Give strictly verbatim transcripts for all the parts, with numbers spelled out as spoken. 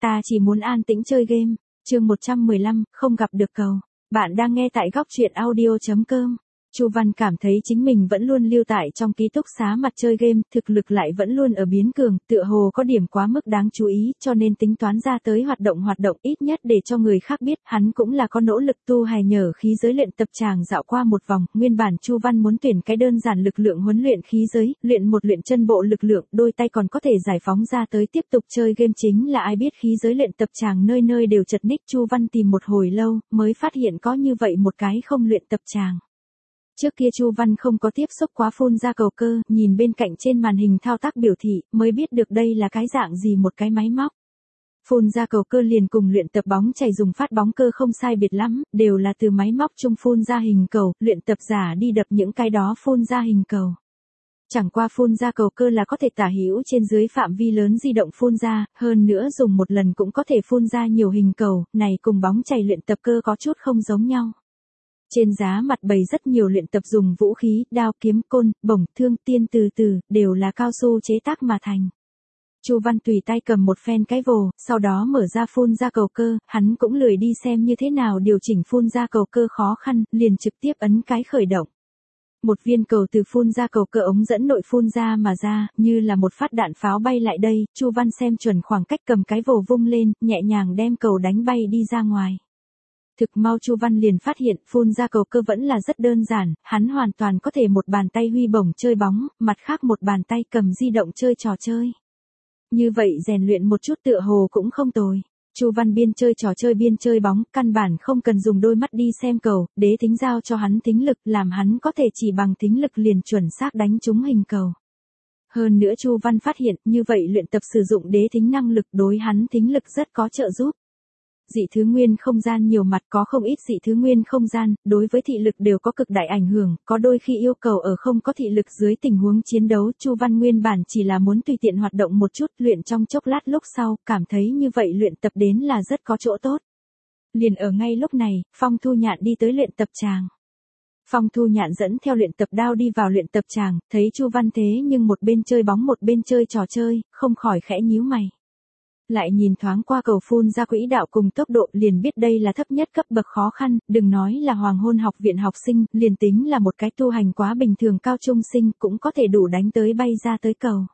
ta chỉ muốn an tĩnh chơi game. Chương một trăm mười lăm, không gặp được cầu. Bạn đang nghe tại góc truyện audio chấm com. Chu Văn cảm thấy chính mình vẫn luôn lưu tại trong ký túc xá mặt chơi game, thực lực lại vẫn luôn ở biến cường, tựa hồ có điểm quá mức đáng chú ý, cho nên tính toán ra tới hoạt động hoạt động ít nhất để cho người khác biết, hắn cũng là có nỗ lực tu hài nhờ khí giới luyện tập tràng dạo qua một vòng, nguyên bản Chu Văn muốn tuyển cái đơn giản lực lượng huấn luyện khí giới, luyện một luyện chân bộ lực lượng, đôi tay còn có thể giải phóng ra tới tiếp tục chơi game, chính là ai biết khí giới luyện tập tràng nơi nơi đều chật ních, Chu Văn tìm một hồi lâu, mới phát hiện có như vậy một cái không luyện tập tràng. Trước kia Chu Văn không có tiếp xúc quá phun ra cầu cơ, nhìn bên cạnh trên màn hình thao tác biểu thị, mới biết được đây là cái dạng gì một cái máy móc. Phun ra cầu cơ liền cùng luyện tập bóng chày dùng phát bóng cơ không sai biệt lắm, đều là từ máy móc chung phun ra hình cầu, luyện tập giả đi đập những cái đó phun ra hình cầu. Chẳng qua phun ra cầu cơ là có thể tả hữu trên dưới phạm vi lớn di động phun ra, hơn nữa dùng một lần cũng có thể phun ra nhiều hình cầu, này cùng bóng chày luyện tập cơ có chút không giống nhau. Trên giá mặt bày rất nhiều luyện tập dùng vũ khí, đao kiếm côn, bổng, thương, tiên từ từ, đều là cao su chế tác mà thành. Chu Văn tùy tay cầm một phen cái vồ, sau đó mở ra phun ra cầu cơ, hắn cũng lười đi xem như thế nào điều chỉnh phun ra cầu cơ khó khăn, liền trực tiếp ấn cái khởi động. Một viên cầu từ phun ra cầu cơ ống dẫn nội phun ra mà ra, như là một phát đạn pháo bay lại đây, Chu Văn xem chuẩn khoảng cách cầm cái vồ vung lên, nhẹ nhàng đem cầu đánh bay đi ra ngoài. Thực mau Chu Văn liền phát hiện phun ra cầu cơ vẫn là rất đơn giản, hắn hoàn toàn có thể một bàn tay huy bổng chơi bóng, mặt khác một bàn tay cầm di động chơi trò chơi. Như vậy rèn luyện một chút tựa hồ cũng không tồi. Chu Văn biên chơi trò chơi biên chơi bóng, căn bản không cần dùng đôi mắt đi xem cầu, đế tính giao cho hắn tính lực, làm hắn có thể chỉ bằng tính lực liền chuẩn xác đánh trúng hình cầu. Hơn nữa Chu Văn phát hiện, như vậy luyện tập sử dụng đế tính năng lực đối hắn tính lực rất có trợ giúp. Dị thứ nguyên không gian nhiều mặt có không ít dị thứ nguyên không gian, đối với thị lực đều có cực đại ảnh hưởng, có đôi khi yêu cầu ở không có thị lực dưới tình huống chiến đấu, Chu Văn nguyên bản chỉ là muốn tùy tiện hoạt động một chút, luyện trong chốc lát lúc sau, cảm thấy như vậy luyện tập đến là rất có chỗ tốt. Liền ở ngay lúc này, Phong Thu Nhạn đi tới luyện tập tràng. Phong Thu Nhạn dẫn theo luyện tập đao đi vào luyện tập tràng, thấy Chu Văn thế nhưng một bên chơi bóng một bên chơi trò chơi, không khỏi khẽ nhíu mày. Lại nhìn thoáng qua cầu phun ra quỹ đạo cùng tốc độ liền biết đây là thấp nhất cấp bậc khó khăn, đừng nói là Hoàng Hôn học viện học sinh, liền tính là một cái tu hành quá bình thường cao trung sinh cũng có thể đủ đánh tới bay ra tới cầu.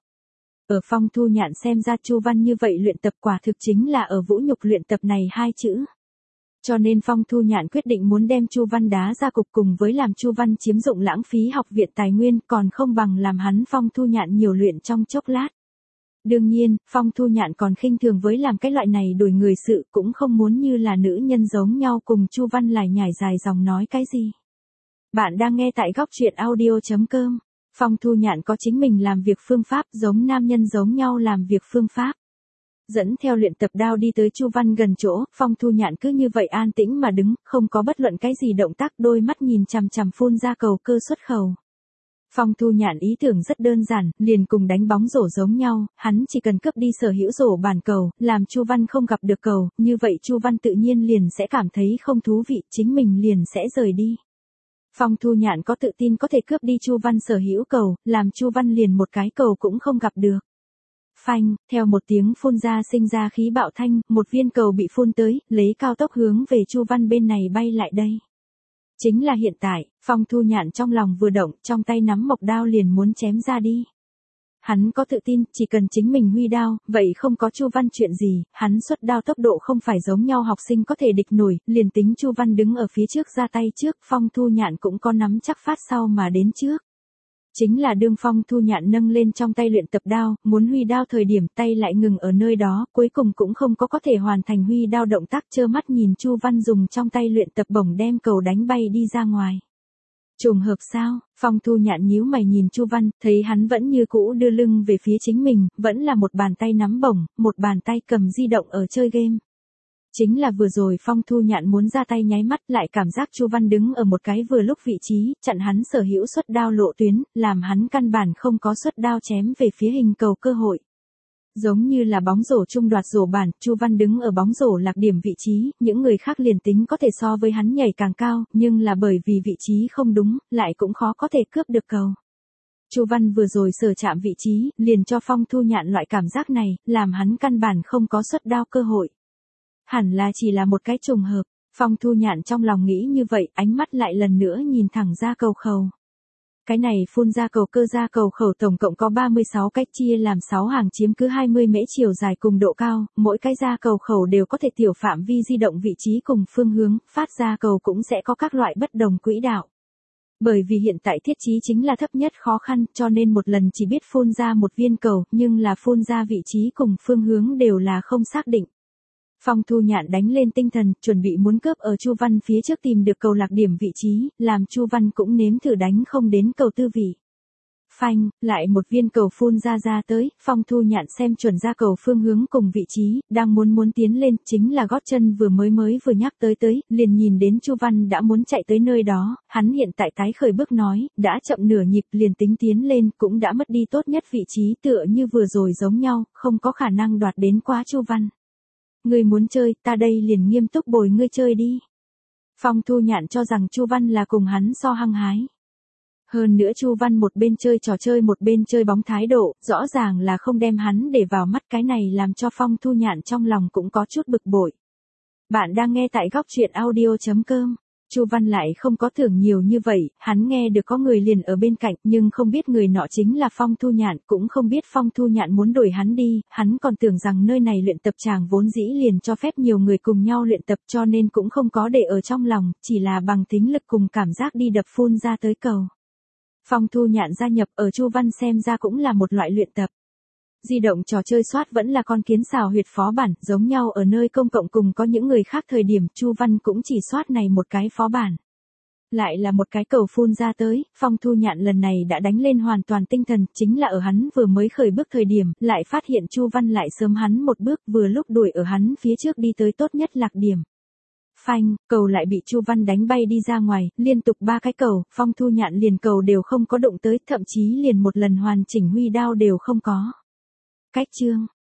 Ở Phong Thu Nhạn xem ra Chu Văn như vậy luyện tập quả thực chính là ở vũ nhục luyện tập này hai chữ. Cho nên Phong Thu Nhạn quyết định muốn đem Chu Văn đá ra cục cùng với làm Chu Văn chiếm dụng lãng phí học viện tài nguyên còn không bằng làm hắn Phong Thu Nhạn nhiều luyện trong chốc lát. Đương nhiên, Phong Thu Nhạn còn khinh thường với làm cái loại này đuổi người sự, cũng không muốn như là nữ nhân giống nhau cùng Chu Văn lải nhải dài dòng nói cái gì. Bạn đang nghe tại góc truyện audio chấm com. Phong Thu Nhạn có chính mình làm việc phương pháp giống nam nhân giống nhau làm việc phương pháp. Dẫn theo luyện tập đao đi tới Chu Văn gần chỗ, Phong Thu Nhạn cứ như vậy an tĩnh mà đứng, không có bất luận cái gì động tác, đôi mắt nhìn chằm chằm phun ra cầu cơ xuất khẩu. Phong Thu Nhạn ý tưởng rất đơn giản, liền cùng đánh bóng rổ giống nhau, hắn chỉ cần cướp đi sở hữu rổ bàn cầu, làm Chu Văn không gặp được cầu, như vậy Chu Văn tự nhiên liền sẽ cảm thấy không thú vị, chính mình liền sẽ rời đi. Phong Thu Nhạn có tự tin có thể cướp đi Chu Văn sở hữu cầu, làm Chu Văn liền một cái cầu cũng không gặp được. Phanh, theo một tiếng phun ra sinh ra khí bạo thanh, một viên cầu bị phun tới, lấy cao tốc hướng về Chu Văn bên này bay lại đây. Chính là hiện tại, Phong Thu Nhạn trong lòng vừa động, trong tay nắm mộc đao liền muốn chém ra đi. Hắn có tự tin, chỉ cần chính mình huy đao, vậy không có Chu Văn chuyện gì, hắn xuất đao tốc độ không phải giống nhau học sinh có thể địch nổi, liền tính Chu Văn đứng ở phía trước ra tay trước, Phong Thu Nhạn cũng có nắm chắc phát sau mà đến trước. Chính là đương Phong Thu Nhạn nâng lên trong tay luyện tập đao, muốn huy đao thời điểm tay lại ngừng ở nơi đó, cuối cùng cũng không có có thể hoàn thành huy đao động tác, trơ mắt nhìn Chu Văn dùng trong tay luyện tập bổng đem cầu đánh bay đi ra ngoài. Trùng hợp sao? Phong Thu Nhạn nhíu mày nhìn Chu Văn, thấy hắn vẫn như cũ đưa lưng về phía chính mình, vẫn là một bàn tay nắm bổng, một bàn tay cầm di động ở chơi game. Chính là vừa rồi Phong Thu Nhạn muốn ra tay nháy mắt lại cảm giác Chu Văn đứng ở một cái vừa lúc vị trí, chặn hắn sở hữu xuất đao lộ tuyến, làm hắn căn bản không có xuất đao chém về phía hình cầu cơ hội. Giống như là bóng rổ chung đoạt rổ bàn, Chu Văn đứng ở bóng rổ lạc điểm vị trí, những người khác liền tính có thể so với hắn nhảy càng cao, nhưng là bởi vì vị trí không đúng, lại cũng khó có thể cướp được cầu. Chu Văn vừa rồi sờ chạm vị trí, liền cho Phong Thu Nhạn loại cảm giác này, làm hắn căn bản không có xuất đao cơ hội. Hẳn là chỉ là một cái trùng hợp, Phong Thu Nhạn trong lòng nghĩ như vậy, ánh mắt lại lần nữa nhìn thẳng ra cầu khẩu. Cái này phun ra cầu cơ ra cầu khẩu tổng cộng có ba mươi sáu cách chia làm sáu hàng chiếm cứ hai mươi mễ chiều dài cùng độ cao, mỗi cái ra cầu khẩu đều có thể tiểu phạm vi di động vị trí cùng phương hướng, phát ra cầu cũng sẽ có các loại bất đồng quỹ đạo. Bởi vì hiện tại thiết trí chính là thấp nhất khó khăn, cho nên một lần chỉ biết phun ra một viên cầu, nhưng là phun ra vị trí cùng phương hướng đều là không xác định. Phong Thu Nhạn đánh lên tinh thần, chuẩn bị muốn cướp ở Chu Văn phía trước tìm được cầu lạc điểm vị trí, làm Chu Văn cũng nếm thử đánh không đến cầu tư vị. Phanh, lại một viên cầu phun ra ra tới, Phong Thu Nhạn xem chuẩn ra cầu phương hướng cùng vị trí, đang muốn muốn tiến lên, chính là gót chân vừa mới mới vừa nhắc tới tới, liền nhìn đến Chu Văn đã muốn chạy tới nơi đó, hắn hiện tại tái khởi bước nói, đã chậm nửa nhịp liền tính tiến lên, cũng đã mất đi tốt nhất vị trí tựa như vừa rồi giống nhau, không có khả năng đoạt đến quá Chu Văn. Ngươi muốn chơi, ta đây liền nghiêm túc bồi ngươi chơi đi. Phong Thu Nhạn cho rằng Chu Văn là cùng hắn so hăng hái. Hơn nữa Chu Văn một bên chơi trò chơi một bên chơi bóng thái độ, rõ ràng là không đem hắn để vào mắt, cái này làm cho Phong Thu Nhạn trong lòng cũng có chút bực bội. Bạn đang nghe tại góc truyện audio chấm com. Chu Văn lại không có thưởng nhiều như vậy, hắn nghe được có người liền ở bên cạnh, nhưng không biết người nọ chính là Phong Thu Nhạn, cũng không biết Phong Thu Nhạn muốn đuổi hắn đi, hắn còn tưởng rằng nơi này luyện tập tràng vốn dĩ liền cho phép nhiều người cùng nhau luyện tập, cho nên cũng không có để ở trong lòng, chỉ là bằng thính lực cùng cảm giác đi đập phun ra tới cầu. Phong Thu Nhạn gia nhập ở Chu Văn xem ra cũng là một loại luyện tập. Di động trò chơi soát vẫn là con kiến xào huyệt phó bản, giống nhau ở nơi công cộng cùng có những người khác thời điểm, Chu Văn cũng chỉ soát này một cái phó bản. Lại là một cái cầu phun ra tới, Phong Thu Nhạn lần này đã đánh lên hoàn toàn tinh thần, chính là ở hắn vừa mới khởi bước thời điểm, lại phát hiện Chu Văn lại sớm hắn một bước, vừa lúc đuổi ở hắn phía trước đi tới tốt nhất lạc điểm. Phanh, cầu lại bị Chu Văn đánh bay đi ra ngoài, liên tục ba cái cầu, Phong Thu Nhạn liền cầu đều không có đụng tới, thậm chí liền một lần hoàn chỉnh huy đao đều không có. Cách chương,